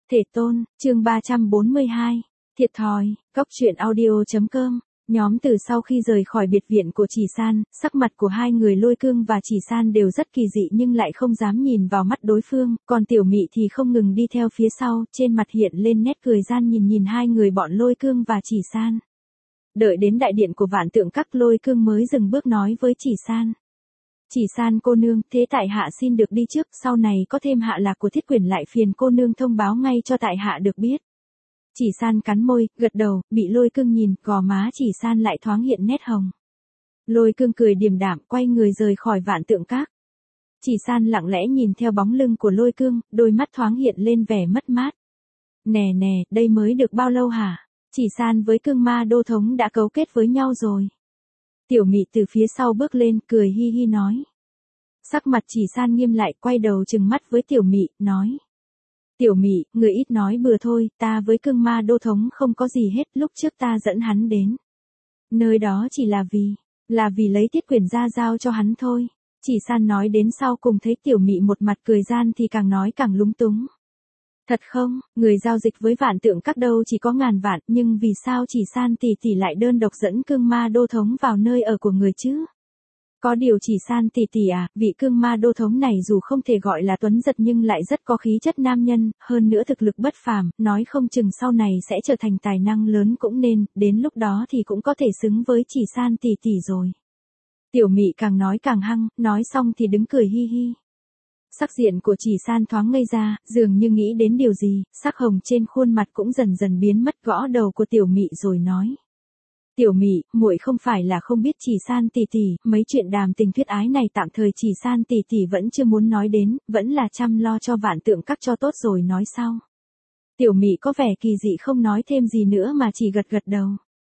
Thể tôn, chương 342, thiệt thòi, cóc truyện audio.com. Nhóm từ sau khi rời khỏi biệt viện của Chỉ San, sắc mặt của hai người Lôi Cương và Chỉ San đều rất kỳ dị nhưng lại không dám nhìn vào mắt đối phương, còn Tiểu Mị thì không ngừng đi theo phía sau, trên mặt hiện lên nét cười gian nhìn hai người bọn Lôi Cương và Chỉ San. Đợi đến đại điện của Vạn Tượng Các, Lôi Cương mới dừng bước nói với Chỉ San. Chỉ San cô nương, thế tại hạ xin được đi trước, sau này có thêm hạ lạc của Thiết Quyển lại phiền cô nương thông báo ngay cho tại hạ được biết. Chỉ San cắn môi, gật đầu, bị Lôi Cương nhìn, gò má Chỉ San lại thoáng hiện nét hồng. Lôi Cương cười điềm đạm, quay người rời khỏi Vạn Tượng Các. Chỉ San lặng lẽ nhìn theo bóng lưng của Lôi Cương, đôi mắt thoáng hiện lên vẻ mất mát. Nè, đây mới được bao lâu hả? Chỉ San với Cương Ma Đô Thống đã cấu kết với nhau rồi. Tiểu Mị từ phía sau bước lên, cười hi hi nói. Sắc mặt Chỉ San nghiêm lại, quay đầu trừng mắt với Tiểu Mị, nói. Tiểu Mị, người ít nói bừa thôi, ta với Cương Ma Đô Thống không có gì hết, lúc trước ta dẫn hắn đến. Nơi đó chỉ là vì lấy Thiết Quyển ra giao cho hắn thôi. Chỉ San nói đến sau cùng thấy Tiểu Mị một mặt cười gian thì càng nói càng lúng túng. Thật không, người giao dịch với Vạn Tượng Các đâu chỉ có ngàn vạn, nhưng vì sao Chỉ San tỷ tỷ lại đơn độc dẫn Cương Ma Đô Thống vào nơi ở của người chứ? Có điều Chỉ San tỷ tỷ à, vị Cương Ma Đô Thống này dù không thể gọi là tuấn giật nhưng lại rất có khí chất nam nhân, hơn nữa thực lực bất phàm, nói không chừng sau này sẽ trở thành tài năng lớn cũng nên, đến lúc đó thì cũng có thể xứng với Chỉ San tỷ tỷ rồi. Tiểu Mị càng nói càng hăng, nói xong thì đứng cười hi hi. Sắc diện của Chỉ San thoáng ngây ra, dường như nghĩ đến điều gì, sắc hồng trên khuôn mặt cũng dần dần biến mất, gõ đầu của Tiểu Mị rồi nói. Tiểu Mị, muội không phải là không biết Chỉ San tỷ tỷ, mấy chuyện đàm tình thuyết ái này tạm thời Chỉ San tỷ tỷ vẫn chưa muốn nói đến, vẫn là chăm lo cho Vạn Tượng Các cho tốt rồi nói sau. Tiểu Mị có vẻ kỳ dị không nói thêm gì nữa mà chỉ gật gật đầu.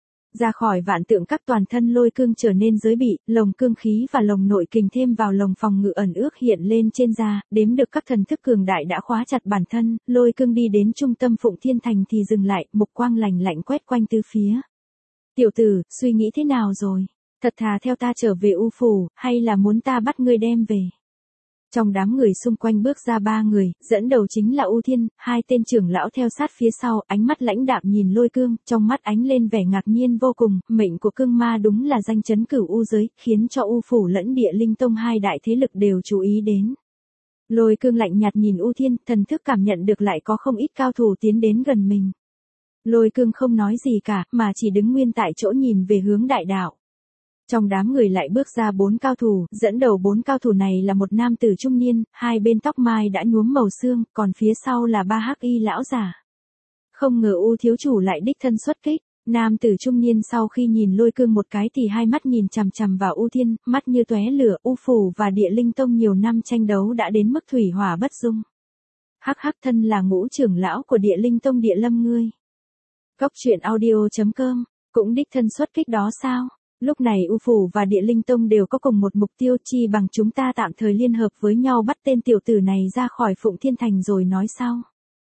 Ra khỏi Vạn Tượng Các, toàn thân Lôi Cương trở nên giới bị, lồng cương khí và lồng nội kình thêm vào lồng phòng ngự ẩn ước hiện lên trên da, đếm được các thần thức cường đại đã khóa chặt bản thân, Lôi Cương đi đến trung tâm Phụng Thiên Thành thì dừng lại, mục quang lạnh lạnh quét quanh tứ phía. Tiểu tử, suy nghĩ thế nào rồi? Thật thà theo ta trở về U Phủ, hay là muốn ta bắt ngươi đem về? Trong đám người xung quanh bước ra ba người, dẫn đầu chính là U Thiên, hai tên trưởng lão theo sát phía sau, ánh mắt lãnh đạm nhìn Lôi Cương, trong mắt ánh lên vẻ ngạc nhiên vô cùng, mệnh của Cương Ma đúng là danh chấn cửu U giới, khiến cho U Phủ lẫn Địa Linh Tông hai đại thế lực đều chú ý đến. Lôi Cương lạnh nhạt nhìn U Thiên, thần thức cảm nhận được lại có không ít cao thủ tiến đến gần mình. Lôi Cương không nói gì cả, mà chỉ đứng nguyên tại chỗ nhìn về hướng đại đạo. Trong đám người lại bước ra 4 cao thủ, dẫn đầu 4 cao thủ này là một nam tử trung niên, hai bên tóc mai đã nhuốm màu xương, còn phía sau là 3 hắc y lão giả. Không ngờ U thiếu chủ lại đích thân xuất kích. Nam tử trung niên sau khi nhìn Lôi Cương một cái thì hai mắt nhìn chằm chằm vào U Thiên, mắt như tóe lửa. U Phủ và Địa Linh Tông nhiều năm tranh đấu đã đến mức thủy hỏa bất dung. Hắc thân là ngũ trưởng lão của Địa Linh Tông Địa Lâm ngươi. Cóc truyện audio.com, cũng đích thân xuất kích đó sao? Lúc này U Phủ và Địa Linh Tông đều có cùng một mục tiêu, chi bằng chúng ta tạm thời liên hợp với nhau bắt tên tiểu tử này ra khỏi Phụng Thiên Thành rồi nói sau.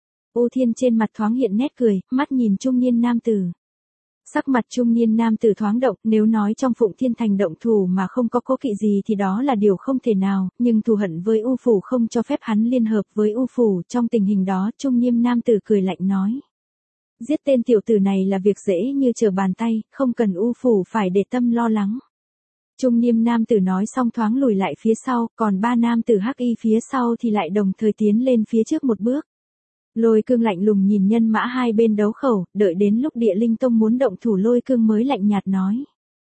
U Thiên trên mặt thoáng hiện nét cười, mắt nhìn trung niên nam tử. Sắc mặt trung niên nam tử thoáng động, nếu nói trong Phụng Thiên Thành động thủ mà không có cố kỵ gì thì đó là điều không thể nào, nhưng thù hận với U Phủ không cho phép hắn liên hợp với U Phủ, trong tình hình đó trung niên nam tử cười lạnh nói. Giết tên tiểu tử này là việc dễ như trở bàn tay, không cần U Phủ phải để tâm lo lắng. Trung niên nam tử nói xong thoáng lùi lại phía sau, còn 3 nam tử hắc y phía sau thì lại đồng thời tiến lên phía trước một bước. Lôi Cương lạnh lùng nhìn nhân mã hai bên đấu khẩu, đợi đến lúc Địa Linh Tông muốn động thủ Lôi Cương mới lạnh nhạt nói.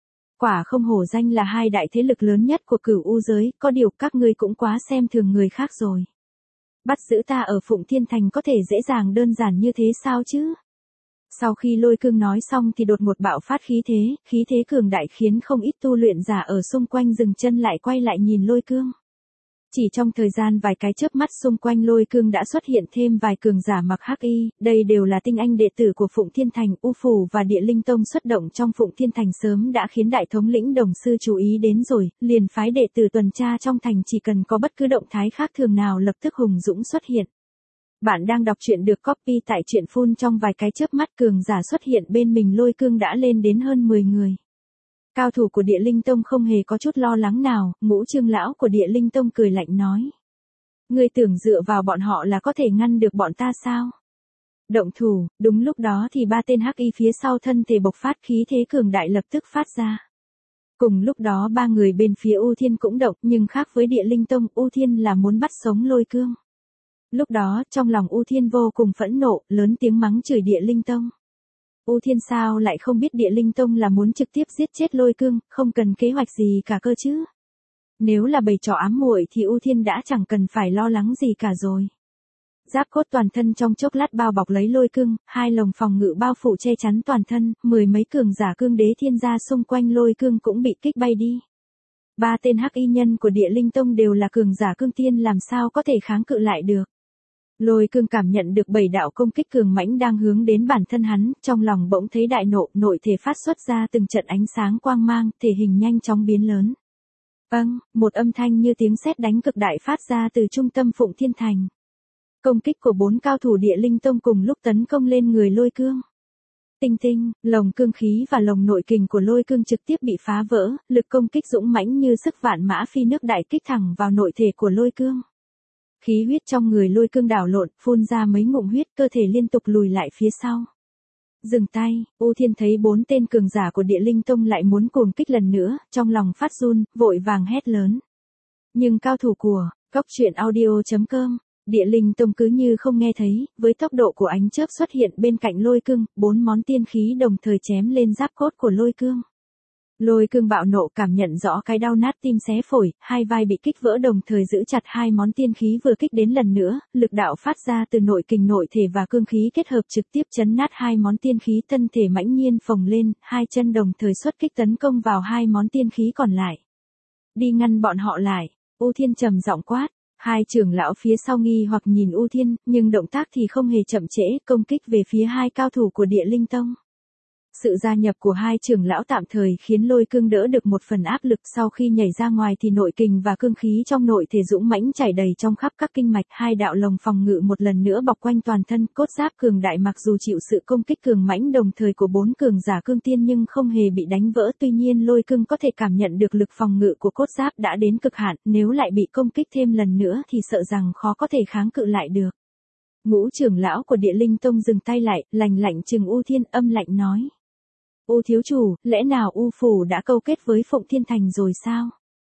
Quả không hổ danh là hai đại thế lực lớn nhất của cửu U giới, có điều các ngươi cũng quá xem thường người khác rồi. Bắt giữ ta ở Phụng Thiên Thành có thể dễ dàng đơn giản như thế sao chứ? Sau khi Lôi Cương nói xong thì đột ngột bạo phát khí thế cường đại khiến không ít tu luyện giả ở xung quanh dừng chân lại quay lại nhìn Lôi Cương. Chỉ trong thời gian vài cái chớp mắt xung quanh Lôi Cương đã xuất hiện thêm vài cường giả mặc hắc y, đây đều là tinh anh đệ tử của Phụng Thiên Thành. U Phủ và Địa Linh Tông xuất động trong Phụng Thiên Thành sớm đã khiến đại thống lĩnh Đồng Sư chú ý đến rồi, liền phái đệ tử tuần tra trong thành, chỉ cần có bất cứ động thái khác thường nào lập tức hùng dũng xuất hiện. Bạn đang đọc truyện được copy tại truyện phun, trong vài cái chớp mắt cường giả xuất hiện bên mình Lôi Cương đã lên đến hơn 10 người. Cao thủ của Địa Linh Tông không hề có chút lo lắng nào, ngũ trưởng lão của Địa Linh Tông cười lạnh nói. Ngươi tưởng dựa vào bọn họ là có thể ngăn được bọn ta sao? Động thủ, đúng lúc đó thì ba tên hắc y phía sau thân thể bộc phát khí thế cường đại lập tức phát ra. Cùng lúc đó ba người bên phía U Thiên cũng động, nhưng khác với Địa Linh Tông, U Thiên là muốn bắt sống Lôi Cương. Lúc đó, trong lòng U Thiên vô cùng phẫn nộ, lớn tiếng mắng chửi Địa Linh Tông. U Thiên sao lại không biết Địa Linh Tông là muốn trực tiếp giết chết Lôi Cương, không cần kế hoạch gì cả cơ chứ. Nếu là bày trò ám muội thì U Thiên đã chẳng cần phải lo lắng gì cả rồi. Giáp cốt toàn thân trong chốc lát bao bọc lấy Lôi Cương, hai lồng phòng ngự bao phủ che chắn toàn thân, mười mấy cường giả cương đế thiên gia xung quanh Lôi Cương cũng bị kích bay đi. Ba tên hắc y nhân của Địa Linh Tông đều là cường giả cương tiên, làm sao có thể kháng cự lại được. Lôi Cương cảm nhận được 7 đạo công kích cường mãnh đang hướng đến bản thân hắn, trong lòng bỗng thấy đại nộ, nội thể phát xuất ra từng trận ánh sáng quang mang, thể hình nhanh chóng biến lớn. Một âm thanh như tiếng sét đánh cực đại phát ra từ trung tâm Phụng Thiên Thành. Công kích của 4 cao thủ Địa Linh Tông cùng lúc tấn công lên người Lôi Cương. Tinh, lồng cương khí và lồng nội kình của Lôi Cương trực tiếp bị phá vỡ, lực công kích dũng mãnh như sức vạn mã phi nước đại kích thẳng vào nội thể của Lôi Cương. Khí huyết trong người Lôi Cương đảo lộn, phun ra mấy ngụm huyết, cơ thể liên tục lùi lại phía sau. Dừng tay, U Thiên thấy 4 tên cường giả của Địa Linh Tông lại muốn cuồng kích lần nữa, trong lòng phát run, vội vàng hét lớn. Nhưng cao thủ của Goctruyện.audio.com, Địa Linh Tông cứ như không nghe thấy, với tốc độ của ánh chớp xuất hiện bên cạnh Lôi Cương, 4 món tiên khí đồng thời chém lên giáp cốt của Lôi Cương. Lôi Cương bạo nộ cảm nhận rõ cái đau nát tim xé phổi, hai vai bị kích vỡ đồng thời giữ chặt hai món tiên khí vừa kích đến lần nữa, lực đạo phát ra từ nội kình nội thể và cương khí kết hợp trực tiếp chấn nát hai món tiên khí, thân thể mãnh nhiên phồng lên, hai chân đồng thời xuất kích tấn công vào hai món tiên khí còn lại. Đi ngăn bọn họ lại, U Thiên trầm giọng quát. Hai trưởng lão phía sau nghi hoặc nhìn U Thiên, nhưng động tác thì không hề chậm trễ, công kích về phía hai cao thủ của Địa Linh Tông. Sự gia nhập của hai trưởng lão tạm thời khiến Lôi Cương đỡ được một phần áp lực, sau khi nhảy ra ngoài thì nội kình và cương khí trong nội thể dũng mãnh chảy đầy trong khắp các kinh mạch, hai đạo lồng phòng ngự một lần nữa bọc quanh toàn thân, cốt giáp cường đại mặc dù chịu sự công kích cường mãnh đồng thời của 4 cường giả cương tiên nhưng không hề bị đánh vỡ, tuy nhiên Lôi Cương có thể cảm nhận được lực phòng ngự của cốt giáp đã đến cực hạn, nếu lại bị công kích thêm lần nữa thì sợ rằng khó có thể kháng cự lại được. Ngũ trưởng lão của Địa Linh Tông dừng tay lại, lạnh lạnh trừng U Thiên, âm lạnh nói. U thiếu chủ, lẽ nào U phủ đã câu kết với Phụng Thiên Thành rồi sao?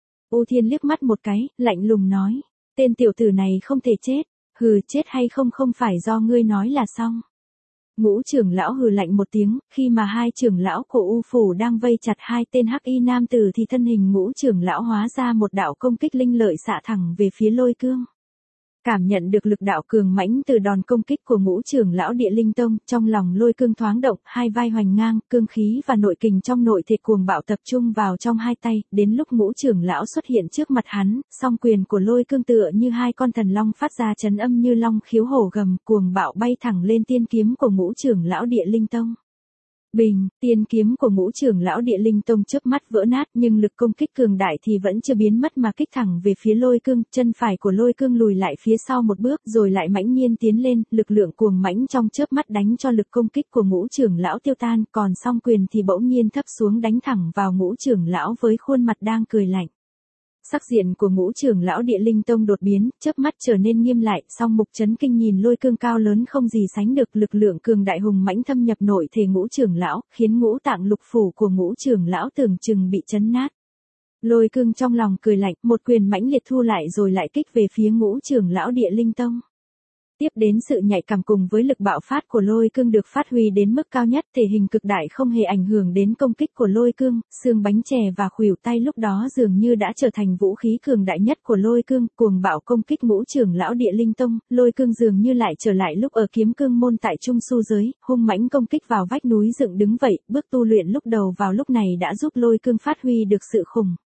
U Thiên liếc mắt một cái, lạnh lùng nói. Tên tiểu tử này không thể chết. Hừ, chết hay không không phải do ngươi nói là xong. Ngũ trưởng lão hừ lạnh một tiếng, khi mà hai trưởng lão của U phủ đang vây chặt hai tên hắc y nam tử thì thân hình ngũ trưởng lão hóa ra một đạo công kích linh lợi xạ thẳng về phía Lôi Cương. Cảm nhận được lực đạo cường mãnh từ đòn công kích của ngũ trưởng lão Địa Linh Tông, trong lòng Lôi Cương thoáng động, hai vai hoành ngang, cương khí và nội kình trong nội thể cuồng bạo tập trung vào trong hai tay, đến lúc ngũ trưởng lão xuất hiện trước mặt hắn, song quyền của Lôi Cương tựa như hai con thần long phát ra chấn âm như long khiếu hổ gầm, cuồng bạo bay thẳng lên tiên kiếm của ngũ trưởng lão Địa Linh Tông. Bình, tiên kiếm của ngũ trưởng lão Địa Linh Tông chớp mắt vỡ nát, nhưng lực công kích cường đại thì vẫn chưa biến mất mà kích thẳng về phía Lôi Cương, chân phải của Lôi Cương lùi lại phía sau một bước rồi lại mãnh nhiên tiến lên, lực lượng cuồng mãnh trong chớp mắt đánh cho lực công kích của ngũ trưởng lão tiêu tan, còn song quyền thì bỗng nhiên thấp xuống đánh thẳng vào ngũ trưởng lão với khuôn mặt đang cười lạnh. Sắc diện của ngũ trưởng lão Địa Linh Tông đột biến, chớp mắt trở nên nghiêm lại, song mục chấn kinh nhìn Lôi Cương cao lớn không gì sánh được, lực lượng cường đại hùng mãnh thâm nhập nội thể ngũ trưởng lão, khiến ngũ tạng lục phủ của ngũ trưởng lão tưởng chừng bị chấn nát. Lôi Cương trong lòng cười lạnh, một quyền mãnh liệt thu lại rồi lại kích về phía ngũ trưởng lão Địa Linh Tông. Tiếp đến sự nhạy cảm cùng với lực bạo phát của Lôi Cương được phát huy đến mức cao nhất, thể hình cực đại không hề ảnh hưởng đến công kích của Lôi Cương, xương bánh chè và khuỷu tay lúc đó dường như đã trở thành vũ khí cường đại nhất của Lôi Cương, cuồng bạo công kích ngũ trưởng lão Địa Linh Tông, Lôi Cương dường như lại trở lại lúc ở Kiếm Cương môn tại Trung Su giới, hung mãnh công kích vào vách núi dựng đứng vậy, bước tu luyện lúc đầu vào lúc này đã giúp Lôi Cương phát huy được sự khủng.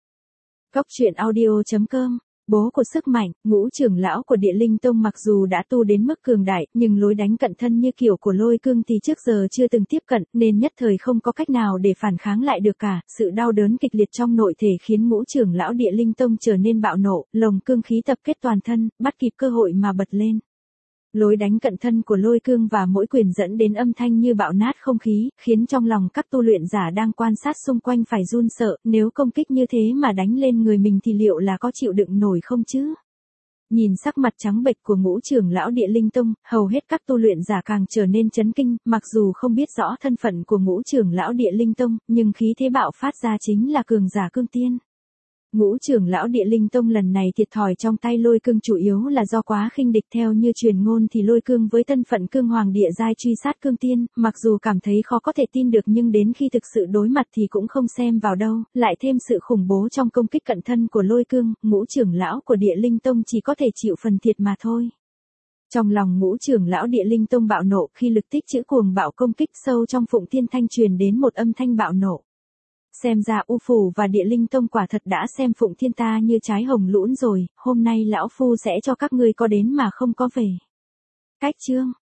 Goctruyện.audio.com Bố của sức mạnh, ngũ trưởng lão của Địa Linh Tông mặc dù đã tu đến mức cường đại, nhưng lối đánh cận thân như kiểu của Lôi Cương thì trước giờ chưa từng tiếp cận, nên nhất thời không có cách nào để phản kháng lại được cả. Sự đau đớn kịch liệt trong nội thể khiến ngũ trưởng lão Địa Linh Tông trở nên bạo nộ, lồng cương khí tập kết toàn thân, bắt kịp cơ hội mà bật lên. Lối đánh cận thân của Lôi Cương và mỗi quyền dẫn đến âm thanh như bạo nát không khí, khiến trong lòng các tu luyện giả đang quan sát xung quanh phải run sợ, nếu công kích như thế mà đánh lên người mình thì liệu là có chịu đựng nổi không chứ? Nhìn sắc mặt trắng bệch của ngũ trưởng lão Địa Linh Tông, hầu hết các tu luyện giả càng trở nên chấn kinh, mặc dù không biết rõ thân phận của ngũ trưởng lão Địa Linh Tông, nhưng khí thế bạo phát ra chính là cường giả cương tiên. Ngũ trưởng lão Địa Linh Tông lần này thiệt thòi trong tay lôi cương chủ yếu là do quá khinh địch, theo như truyền ngôn thì lôi cương với thân phận cương hoàng địa giai truy sát cương tiên, mặc dù cảm thấy khó có thể tin được nhưng đến khi thực sự đối mặt thì cũng không xem vào đâu, lại thêm sự khủng bố trong công kích cận thân của lôi cương, ngũ trưởng lão của Địa Linh Tông chỉ có thể chịu phần thiệt mà thôi. Trong lòng ngũ trưởng lão Địa Linh Tông bạo nộ khi lực tích trữ cuồng bạo công kích sâu trong Phụng Thiên Thanh truyền đến một âm thanh bạo nộ. Xem ra U Phủ và Địa Linh Tông quả thật đã xem Phụng Thiên ta như trái hồng lũn rồi, hôm nay lão phu sẽ cho các ngươi có đến mà không có về. Cách chương